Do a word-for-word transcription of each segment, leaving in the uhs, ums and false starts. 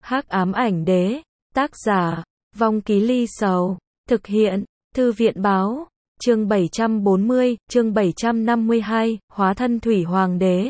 Hắc ám ảnh đế, tác giả, Vong Ký Ly Sầu, thực hiện, Thư viện báo, chương bảy trăm bốn mươi, chương bảy trăm năm mươi hai, hóa thân thủy hoàng đế.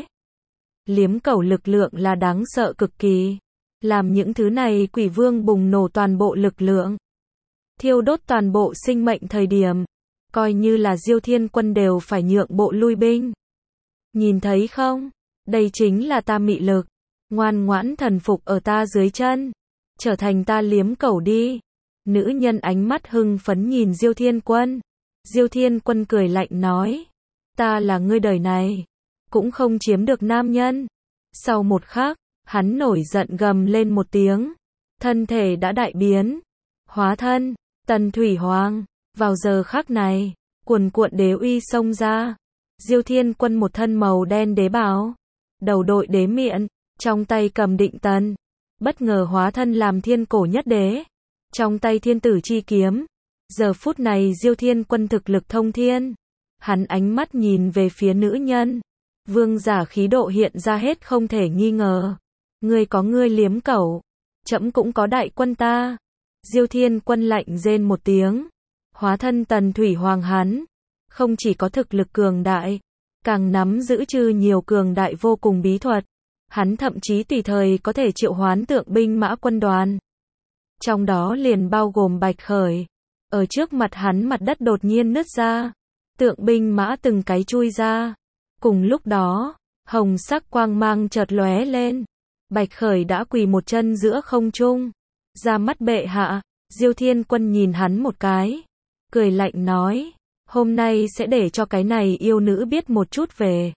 Liếm cẩu lực lượng là đáng sợ cực kỳ. Làm những thứ này quỷ vương bùng nổ toàn bộ lực lượng. Thiêu đốt toàn bộ sinh mệnh thời điểm. Coi như là Diêu Thiên Quân đều phải nhượng bộ lui binh. Nhìn thấy không? Đây chính là ta mị lực. Ngoan ngoãn thần phục ở ta dưới chân. Trở thành ta liếm cẩu đi. Nữ nhân ánh mắt hưng phấn nhìn Diêu Thiên Quân. Diêu Thiên Quân cười lạnh nói. Ta là ngươi đời này. Cũng không chiếm được nam nhân. Sau một khắc, hắn nổi giận gầm lên một tiếng. Thân thể đã đại biến. Hóa thân, Tần Thủy Hoàng. Vào giờ khắc này, cuồn cuộn đế uy xông ra. Diêu Thiên Quân một thân màu đen đế bào. Đầu đội đế miện. Trong tay cầm định tần. Bất ngờ hóa thân làm thiên cổ nhất đế. Trong tay thiên tử chi kiếm. Giờ phút này Diêu Thiên Quân thực lực thông thiên. Hắn ánh mắt nhìn về phía nữ nhân. Vương giả khí độ hiện ra hết không thể nghi ngờ. Ngươi có ngươi liếm cẩu. Trẫm cũng có đại quân ta. Diêu Thiên Quân lạnh rên một tiếng. Hóa thân Tần Thủy Hoàng hắn. Không chỉ có thực lực cường đại. Càng nắm giữ chư nhiều cường đại vô cùng bí thuật. Hắn thậm chí tùy thời có thể triệu hoán tượng binh mã quân đoàn. Trong đó liền bao gồm Bạch Khởi. Ở trước mặt hắn mặt đất đột nhiên nứt ra. Tượng binh mã từng cái chui ra. Cùng lúc đó, hồng sắc quang mang chợt lóe lên. Bạch Khởi đã quỳ một chân giữa không trung. Ra mắt bệ hạ, Diêu Thiên Quân nhìn hắn một cái. Cười lạnh nói, hôm nay sẽ để cho cái này yêu nữ biết một chút về.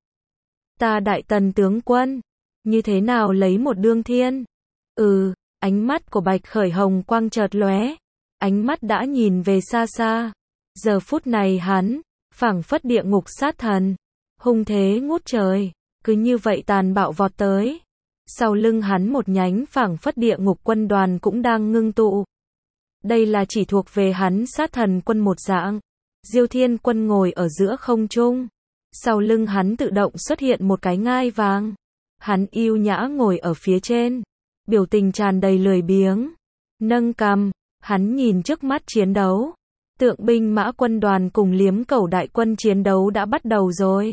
Ta Đại Tần tướng quân, như thế nào lấy một đương thiên? Ừ, ánh mắt của Bạch Khởi hồng quang chợt lóe. Ánh mắt đã nhìn về xa xa. Giờ phút này hắn, phảng phất địa ngục sát thần. Hung thế ngút trời, cứ như vậy tàn bạo vọt tới. Sau lưng hắn một nhánh phảng phất địa ngục quân đoàn cũng đang ngưng tụ. Đây là chỉ thuộc về hắn sát thần quân một dạng. Diêu Thiên Quân ngồi ở giữa không trung. Sau lưng hắn tự động xuất hiện một cái ngai vàng. Hắn yêu nhã ngồi ở phía trên. Biểu tình tràn đầy lười biếng. Nâng cằm, hắn nhìn trước mắt chiến đấu. Tượng binh mã quân đoàn cùng liếm cẩu đại quân chiến đấu đã bắt đầu rồi.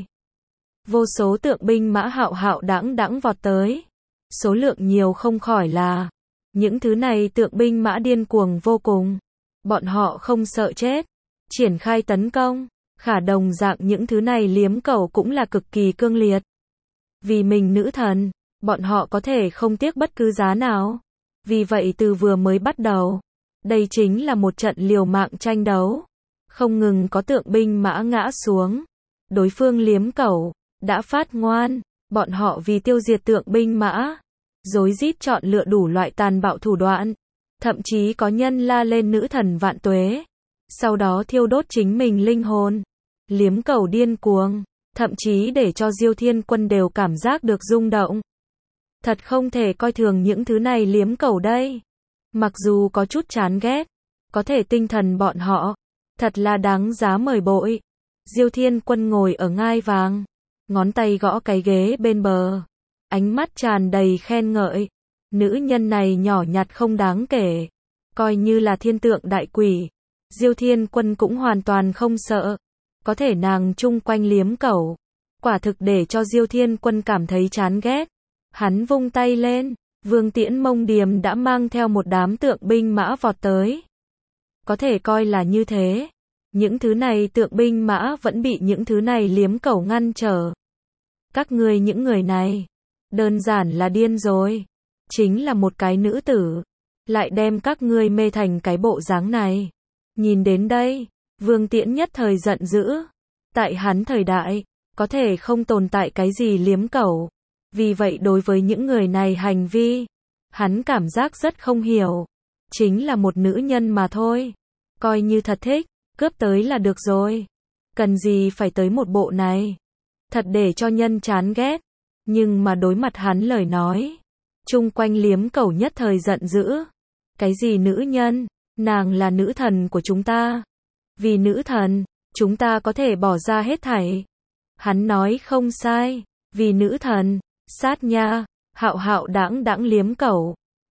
Vô số tượng binh mã hạo hạo đãng đãng vọt tới. Số lượng nhiều không khỏi là. Những thứ này tượng binh mã điên cuồng vô cùng. Bọn họ không sợ chết. Triển khai tấn công. Khả đồng dạng những thứ này liếm cẩu cũng là cực kỳ cương liệt. Vì mình nữ thần, bọn họ có thể không tiếc bất cứ giá nào. Vì vậy từ vừa mới bắt đầu, đây chính là một trận liều mạng tranh đấu. Không ngừng có tượng binh mã ngã xuống. Đối phương liếm cẩu đã phát ngoan, bọn họ vì tiêu diệt tượng binh mã, rối rít chọn lựa đủ loại tàn bạo thủ đoạn, thậm chí có nhân la lên nữ thần vạn tuế, sau đó thiêu đốt chính mình linh hồn. Liếm cẩu điên cuồng, thậm chí để cho Diêu Thiên Quân đều cảm giác được rung động. Thật không thể coi thường những thứ này liếm cẩu đây. Mặc dù có chút chán ghét, có thể tinh thần bọn họ thật là đáng giá mời bội. Diêu Thiên Quân ngồi ở ngai vàng, ngón tay gõ cái ghế bên bờ, ánh mắt tràn đầy khen ngợi. Nữ nhân này nhỏ nhặt không đáng kể, coi như là thiên tượng đại quỷ, Diêu Thiên Quân cũng hoàn toàn không sợ. Có thể nàng chung quanh liếm cẩu, quả thực để cho Diêu Thiên Quân cảm thấy chán ghét. Hắn vung tay lên, Vương Tiễn Mông Điềm đã mang theo một đám tượng binh mã vọt tới. Có thể coi là như thế. Những thứ này tượng binh mã vẫn bị những thứ này liếm cẩu ngăn trở. Các ngươi những người này, đơn giản là điên rồi. Chính là một cái nữ tử, lại đem các ngươi mê thành cái bộ dáng này. Nhìn đến đây, Vương Tiễn nhất thời giận dữ. Tại hắn thời đại, có thể không tồn tại cái gì liếm cẩu. Vì vậy đối với những người này hành vi, hắn cảm giác rất không hiểu. Chính là một nữ nhân mà thôi. Coi như thật thích, cướp tới là được rồi. Cần gì phải tới một bộ này. Thật để cho nhân chán ghét. Nhưng mà đối mặt hắn lời nói, chung quanh liếm cẩu nhất thời giận dữ. Cái gì nữ nhân, nàng là nữ thần của chúng ta. Vì nữ thần, chúng ta có thể bỏ ra hết thảy. Hắn nói không sai, vì nữ thần, sát nha, hạo hạo đãng đãng liếm cẩu.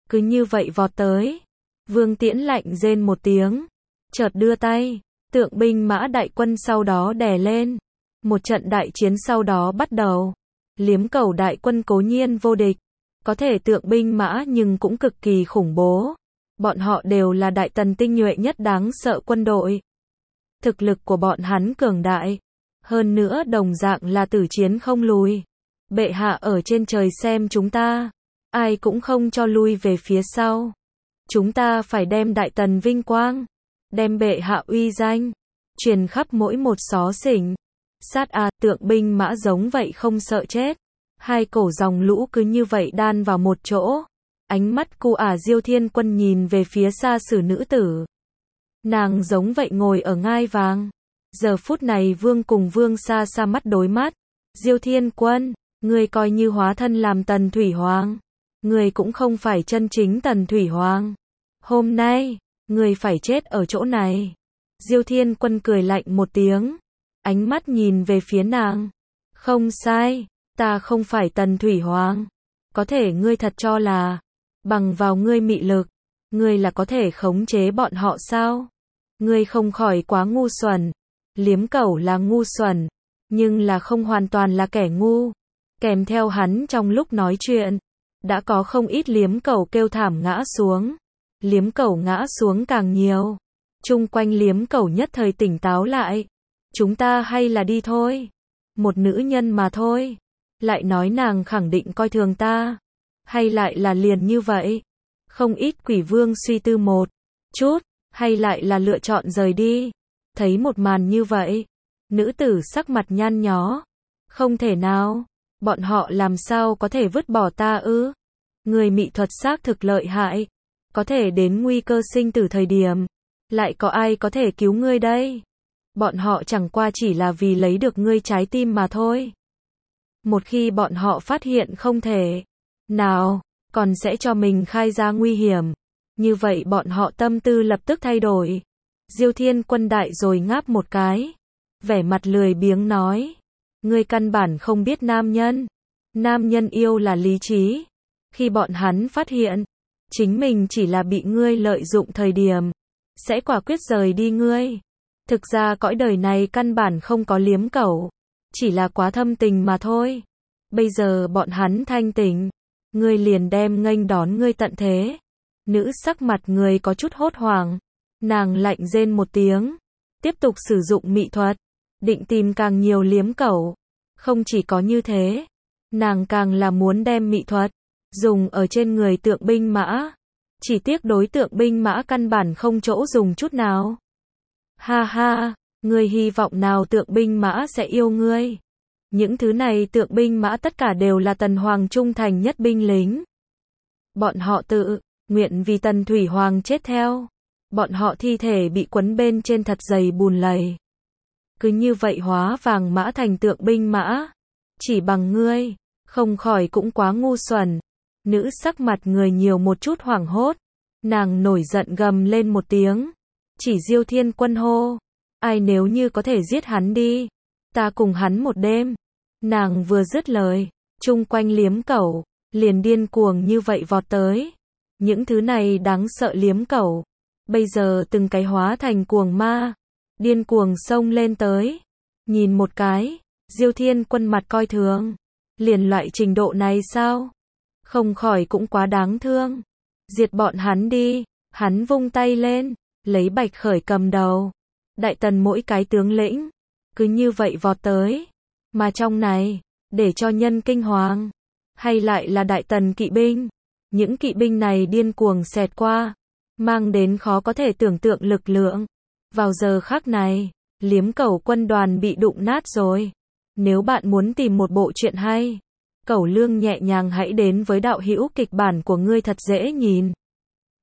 cứ như vậy vọt tới. Vương Tiễn lạnh rên một tiếng, chợt đưa tay, tượng binh mã đại quân sau đó đè lên. Một trận đại chiến sau đó bắt đầu. Liếm Cẩu đại quân cố nhiên vô địch, có thể tượng binh mã nhưng cũng cực kỳ khủng bố. Bọn họ đều là đại tần tinh nhuệ nhất đáng sợ quân đội. Thực lực của bọn hắn cường đại, hơn nữa đồng dạng là tử chiến không lùi. Bệ hạ ở trên trời xem chúng ta, ai cũng không cho lui về phía sau. Chúng ta phải đem đại tần vinh quang, đem bệ hạ uy danh, truyền khắp mỗi một xó xỉnh. Sát a, tượng binh mã giống vậy không sợ chết. Hai cổ dòng lũ cứ như vậy đan vào một chỗ. Ánh mắt cu ả Diêu Thiên Quân nhìn về phía xa sử nữ tử. Nàng giống vậy ngồi ở ngai vàng. Giờ phút này vương cùng vương xa xa mắt đối mắt. Diêu Thiên Quân, ngươi coi như hóa thân làm Tần Thủy Hoàng. Ngươi cũng không phải chân chính Tần Thủy Hoàng. Hôm nay, ngươi phải chết ở chỗ này. Diêu Thiên Quân cười lạnh một tiếng. Ánh mắt nhìn về phía nàng. Không sai, ta không phải Tần Thủy Hoàng. Có thể ngươi thật cho là, bằng vào ngươi mị lực, ngươi là có thể khống chế bọn họ sao? Ngươi không khỏi quá ngu xuẩn. Liếm Cẩu là ngu xuẩn, nhưng là không hoàn toàn là kẻ ngu. Kèm theo hắn trong lúc nói chuyện, đã có không ít Liếm Cẩu kêu thảm ngã xuống. Liếm Cẩu ngã xuống càng nhiều. Chung quanh Liếm Cẩu nhất thời tỉnh táo lại. Chúng ta hay là đi thôi. Một nữ nhân mà thôi. Lại nói nàng khẳng định coi thường ta. Hay lại là liền như vậy. Không ít quỷ vương suy tư một chút. Hay lại là lựa chọn rời đi. Thấy một màn như vậy. Nữ tử sắc mặt nhăn nhó. Không thể nào. Bọn họ làm sao có thể vứt bỏ ta ư? Người mị thuật xác thực lợi hại. Có thể đến nguy cơ sinh tử thời điểm. Lại có ai có thể cứu ngươi đây? Bọn họ chẳng qua chỉ là vì lấy được ngươi trái tim mà thôi. Một khi bọn họ phát hiện không thể nào, còn sẽ cho mình khai ra nguy hiểm. Như vậy bọn họ tâm tư lập tức thay đổi. Diêu Thiên Quân đại rồi ngáp một cái. Vẻ mặt lười biếng nói. Ngươi căn bản không biết nam nhân. Nam nhân yêu là lý trí. Khi bọn hắn phát hiện, chính mình chỉ là bị ngươi lợi dụng thời điểm, sẽ quả quyết rời đi ngươi. Thực ra cõi đời này căn bản không có Liếm Cẩu. Chỉ là quá thâm tình mà thôi. Bây giờ bọn hắn thanh tỉnh. Ngươi liền đem nghênh đón ngươi tận thế. Nữ sắc mặt người có chút hốt hoảng. Nàng lạnh rên một tiếng. Tiếp tục sử dụng mị thuật. Định tìm càng nhiều Liếm Cẩu. Không chỉ có như thế. Nàng càng là muốn đem mị thuật dùng ở trên người tượng binh mã. Chỉ tiếc đối tượng binh mã căn bản không chỗ dùng chút nào. Ha ha, ngươi hy vọng nào tượng binh mã sẽ yêu ngươi? Những thứ này tượng binh mã tất cả đều là Tần Hoàng trung thành nhất binh lính. Bọn họ tự nguyện vì Tần Thủy Hoàng chết theo. Bọn họ thi thể bị quấn bên trên thật dày bùn lầy. Cứ như vậy hóa vàng mã thành tượng binh mã. Chỉ bằng ngươi, không khỏi cũng quá ngu xuẩn. Nữ sắc mặt người nhiều một chút hoảng hốt. Nàng nổi giận gầm lên một tiếng. Chỉ Diêu Thiên Quân hô. Ai nếu như có thể giết hắn đi. Ta cùng hắn một đêm. Nàng vừa dứt lời. Chung quanh Liếm Cẩu. Liền điên cuồng như vậy vọt tới. Những thứ này đáng sợ Liếm Cẩu. Bây giờ từng cái hóa thành cuồng ma. Điên cuồng xông lên tới. Nhìn một cái. Diêu Thiên Quân mặt coi thường. Liền loại trình độ này sao? Không khỏi cũng quá đáng thương. Diệt bọn hắn đi. Hắn vung tay lên. Lấy Bạch Khởi cầm đầu. Đại tần mỗi cái tướng lĩnh. Cứ như vậy vọt tới. Mà trong này. Để cho nhân kinh hoàng. Hay lại là đại tần kỵ binh. Những kỵ binh này điên cuồng xẹt qua. Mang đến khó có thể tưởng tượng lực lượng. Vào giờ khắc này. Liếm Cẩu quân đoàn bị đụng nát rồi. Nếu bạn muốn tìm một bộ truyện hay. Cẩu Lương nhẹ nhàng hãy đến với đạo hữu kịch bản của ngươi thật dễ nhìn.